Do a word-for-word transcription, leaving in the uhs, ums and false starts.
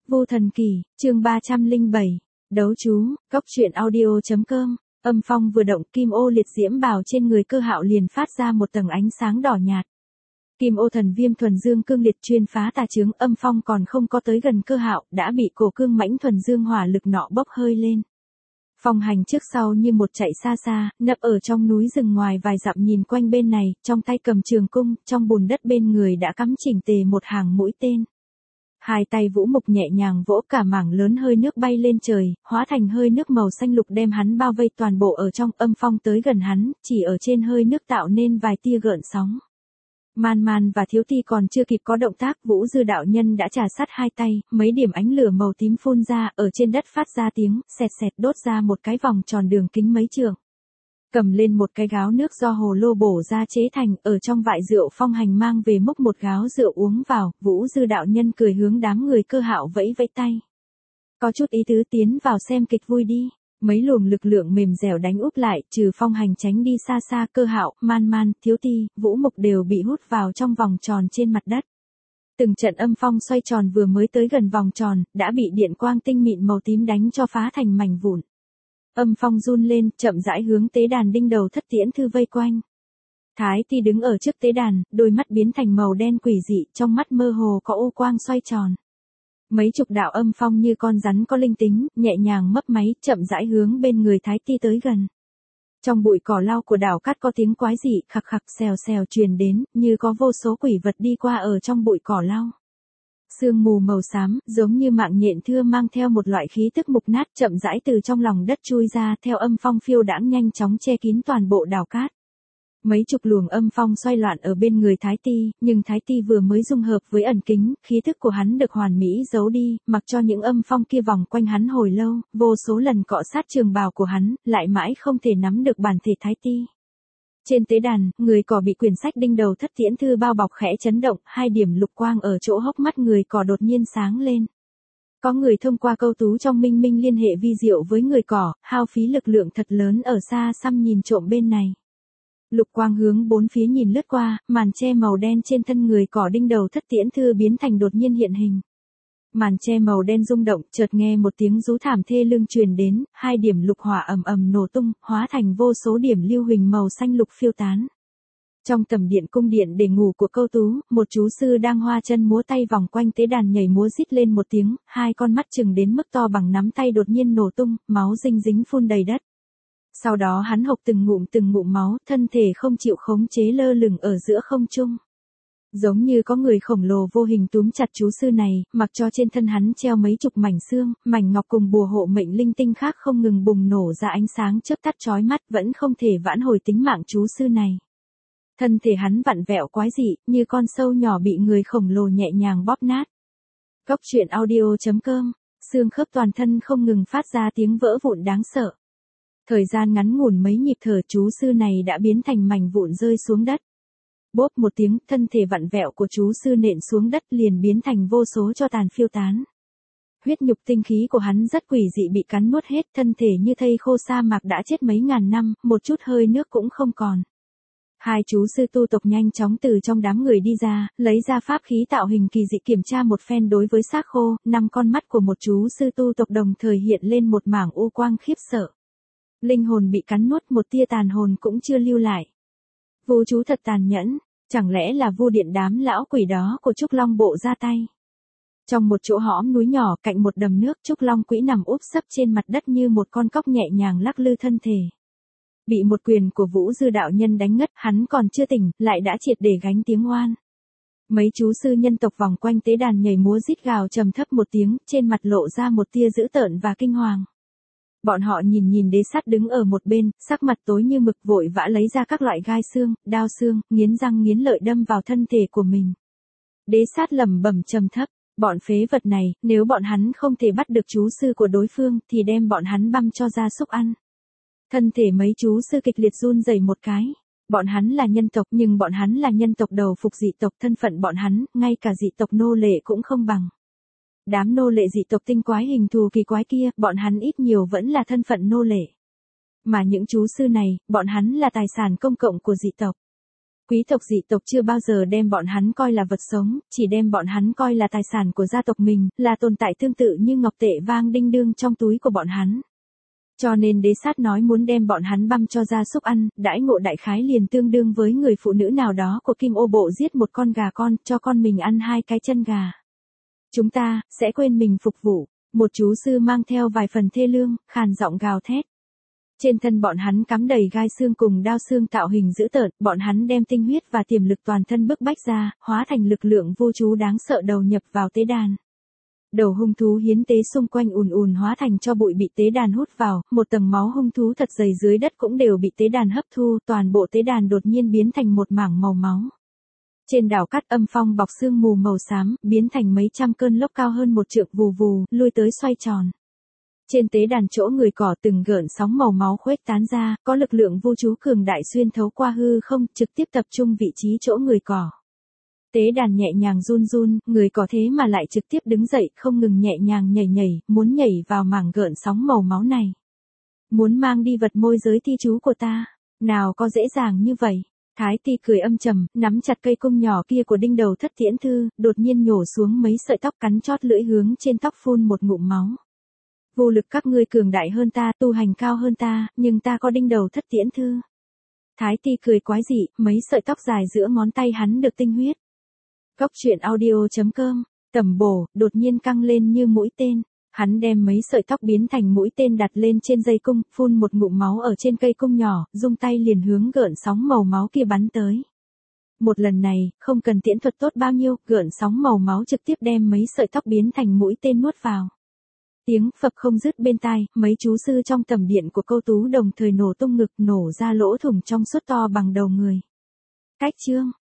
Vô Thần Kỳ, chương ba trăm lẻ bảy, đấu chú, góc truyện audio.com, âm phong vừa động kim ô liệt diễm bào trên người Cơ Hạo liền phát ra một tầng ánh sáng đỏ nhạt. Kim ô thần viêm thuần dương cương liệt chuyên phá tà chướng, âm phong còn không có tới gần Cơ Hạo, đã bị cổ cương mãnh thuần dương hỏa lực nọ bốc hơi lên. Phong hành trước sau như một chạy xa xa, nấp ở trong núi rừng ngoài vài dặm nhìn quanh bên này, trong tay cầm trường cung, trong bùn đất bên người đã cắm chỉnh tề một hàng mũi tên. Hai tay Vũ Mục nhẹ nhàng vỗ, cả mảng lớn hơi nước bay lên trời, hóa thành hơi nước màu xanh lục đem hắn bao vây toàn bộ ở trong. Âm phong tới gần hắn, chỉ ở trên hơi nước tạo nên vài tia gợn sóng. Man Man và Thiếu Ti còn chưa kịp có động tác, Vũ Dư đạo nhân đã trà sát hai tay, mấy điểm ánh lửa màu tím phun ra, ở trên đất phát ra tiếng xẹt xẹt, đốt ra một cái vòng tròn đường kính mấy trượng. Cầm lên một cái gáo nước do hồ lô bổ ra chế thành, ở trong vại rượu Phong hành mang về múc một gáo rượu uống vào. Vũ Dư đạo nhân cười hướng đám người Cơ Hạo vẫy vẫy tay. Có chút ý tứ, tiến vào xem kịch vui đi. Mấy luồng lực lượng mềm dẻo đánh úp lại, trừ Phong hành tránh đi xa xa, Cơ Hạo, Man Man, Thiếu Ti, Vũ Mục đều bị hút vào trong vòng tròn trên mặt đất. Từng trận âm phong xoay tròn vừa mới tới gần vòng tròn, đã bị điện quang tinh mịn màu tím đánh cho phá thành mảnh vụn. Âm phong run lên, chậm rãi hướng tế đàn đinh đầu thất tiễn thư vây quanh. Thái Ti đứng ở trước tế đàn, đôi mắt biến thành màu đen quỷ dị, trong mắt mơ hồ có ô quang xoay tròn. Mấy chục đạo âm phong như con rắn có linh tính, nhẹ nhàng mấp máy, chậm rãi hướng bên người Thái Ti tới gần. Trong bụi cỏ lau của đảo cát có tiếng quái dị khặc khặc xèo xèo truyền đến, như có vô số quỷ vật đi qua ở trong bụi cỏ lau. Sương mù màu xám, giống như mạng nhện thưa mang theo một loại khí tức mục nát, chậm rãi từ trong lòng đất chui ra, theo âm phong phiêu đãng nhanh chóng che kín toàn bộ đảo cát. Mấy chục luồng âm phong xoay loạn ở bên người Thái Ti, nhưng Thái Ti vừa mới dung hợp với ẩn kính, khí thức của hắn được hoàn mỹ giấu đi, mặc cho những âm phong kia vòng quanh hắn hồi lâu, vô số lần cọ sát trường bào của hắn, lại mãi không thể nắm được bản thể Thái Ti. Trên tế đàn, người cỏ bị quyển sách đinh đầu thất tiễn thư bao bọc khẽ chấn động, hai điểm lục quang ở chỗ hốc mắt người cỏ đột nhiên sáng lên. Có người thông qua câu tú trong minh minh liên hệ vi diệu với người cỏ, hao phí lực lượng thật lớn ở xa xăm nhìn trộm bên này. Lục quang hướng bốn phía nhìn lướt qua, màn che màu đen trên thân người cỏ đinh đầu thất tiễn thư biến thành đột nhiên hiện hình. Màn che màu đen rung động, chợt nghe một tiếng rú thảm thê lương truyền đến, hai điểm lục hỏa ầm ầm nổ tung, hóa thành vô số điểm lưu huỳnh màu xanh lục phiêu tán. Trong tầm điện cung điện để ngủ của câu tú, một chú sư đang hoa chân múa tay vòng quanh tế đàn nhảy múa rít lên một tiếng, hai con mắt chừng đến mức to bằng nắm tay đột nhiên nổ tung, máu dinh dính phun đầy đất. Sau đó hắn hộc từng ngụm từng ngụm máu, thân thể không chịu khống chế lơ lửng ở giữa không trung. Giống như có người khổng lồ vô hình túm chặt chú sư này, mặc cho trên thân hắn treo mấy chục mảnh xương, mảnh ngọc cùng bùa hộ mệnh linh tinh khác không ngừng bùng nổ ra ánh sáng chớp tắt chói mắt, vẫn không thể vãn hồi tính mạng chú sư này. Thân thể hắn vặn vẹo quái dị, như con sâu nhỏ bị người khổng lồ nhẹ nhàng bóp nát. Góc truyện audio.com, xương khớp toàn thân không ngừng phát ra tiếng vỡ vụn đáng sợ. Thời gian ngắn ngủn mấy nhịp thở, chú sư này đã biến thành mảnh vụn rơi xuống đất. Bốp một tiếng, thân thể vặn vẹo của chú sư nện xuống đất liền biến thành vô số tro tàn phiêu tán. Huyết nhục tinh khí của hắn rất quỷ dị bị cắn nuốt hết, thân thể như thây khô sa mạc đã chết mấy ngàn năm, một chút hơi nước cũng không còn. Hai chú sư tu tộc nhanh chóng từ trong đám người đi ra, lấy ra pháp khí tạo hình kỳ dị kiểm tra một phen đối với xác khô, năm con mắt của một chú sư tu tộc đồng thời hiện lên một mảng u quang khiếp sợ. Linh hồn bị cắn nuốt, một tia tàn hồn cũng chưa lưu lại. Vu chú thật tàn nhẫn, chẳng lẽ là Vu điện đám lão quỷ đó của Trúc Long bộ ra tay. Trong một chỗ hõm núi nhỏ cạnh một đầm nước, Trúc Long quỷ nằm úp sấp trên mặt đất như một con cóc nhẹ nhàng lắc lư thân thể. Bị một quyền của Vũ Dư đạo nhân đánh ngất, hắn còn chưa tỉnh, lại đã triệt để gánh tiếng oan. Mấy chú sư nhân tộc vòng quanh tế đàn nhảy múa rít gào trầm thấp một tiếng, trên mặt lộ ra một tia dữ tợn và kinh hoàng. Bọn họ nhìn nhìn đế sắt đứng ở một bên, sắc mặt tối như mực, vội vã lấy ra các loại gai xương, đao xương, nghiến răng nghiến lợi đâm vào thân thể của mình. Đế sát lẩm bẩm trầm thấp, bọn phế vật này, nếu bọn hắn không thể bắt được chú sư của đối phương, thì đem bọn hắn băm cho gia súc ăn. Thân thể mấy chú sư kịch liệt run rẩy một cái. Bọn hắn là nhân tộc, nhưng bọn hắn là nhân tộc đầu phục dị tộc, thân phận bọn hắn, ngay cả dị tộc nô lệ cũng không bằng. Đám nô lệ dị tộc tinh quái hình thù kỳ quái kia, bọn hắn ít nhiều vẫn là thân phận nô lệ. Mà những chú sư này, bọn hắn là tài sản công cộng của dị tộc. Quý tộc dị tộc chưa bao giờ đem bọn hắn coi là vật sống, chỉ đem bọn hắn coi là tài sản của gia tộc mình, là tồn tại tương tự như ngọc tệ vang đinh đương trong túi của bọn hắn. Cho nên đế sát nói muốn đem bọn hắn băm cho gia súc ăn, đãi ngộ đại khái liền tương đương với người phụ nữ nào đó của Kim Ô bộ giết một con gà con, cho con mình ăn hai cái chân gà. Chúng ta, sẽ quên mình phục vụ. Một chú sư mang theo vài phần thê lương, khàn giọng gào thét. Trên thân bọn hắn cắm đầy gai xương cùng đao xương tạo hình dữ tợn, bọn hắn đem tinh huyết và tiềm lực toàn thân bức bách ra, hóa thành lực lượng vô trú đáng sợ đầu nhập vào tế đàn. Đầu hung thú hiến tế xung quanh ùn ùn hóa thành cho bụi bị tế đàn hút vào, một tầng máu hung thú thật dày dưới đất cũng đều bị tế đàn hấp thu, toàn bộ tế đàn đột nhiên biến thành một mảng màu máu. Trên đảo cát âm phong bọc sương mù màu xám, biến thành mấy trăm cơn lốc cao hơn một trượng vù vù, lui tới xoay tròn. Trên tế đàn chỗ người cỏ từng gợn sóng màu máu khuếch tán ra, có lực lượng vô trú cường đại xuyên thấu qua hư không, trực tiếp tập trung vị trí chỗ người cỏ. Tế đàn nhẹ nhàng run run, người cỏ thế mà lại trực tiếp đứng dậy, không ngừng nhẹ nhàng nhảy nhảy, muốn nhảy vào mảng gợn sóng màu máu này. Muốn mang đi vật môi giới thi chú của ta, nào có dễ dàng như vậy. Thái Ti cười âm trầm, nắm chặt cây cung nhỏ kia của đinh đầu thất tiễn thư, đột nhiên nhổ xuống mấy sợi tóc cắn chót lưỡi hướng trên tóc phun một ngụm máu. Vô lực các ngươi cường đại hơn ta, tu hành cao hơn ta, nhưng ta có đinh đầu thất tiễn thư. Thái Ti cười quái dị, mấy sợi tóc dài giữa ngón tay hắn được tinh huyết. Cốc truyện audio chấm com, tầm bổ, đột nhiên căng lên như mũi tên. Hắn đem mấy sợi tóc biến thành mũi tên đặt lên trên dây cung, phun một ngụm máu ở trên cây cung nhỏ, dung tay liền hướng gợn sóng màu máu kia bắn tới. Một lần này, không cần tiễn thuật tốt bao nhiêu, gợn sóng màu máu trực tiếp đem mấy sợi tóc biến thành mũi tên nuốt vào. Tiếng phập không dứt bên tai, mấy chú sư trong tầm điện của Câu Tú đồng thời nổ tung ngực, nổ ra lỗ thủng trong suốt to bằng đầu người. Cách chương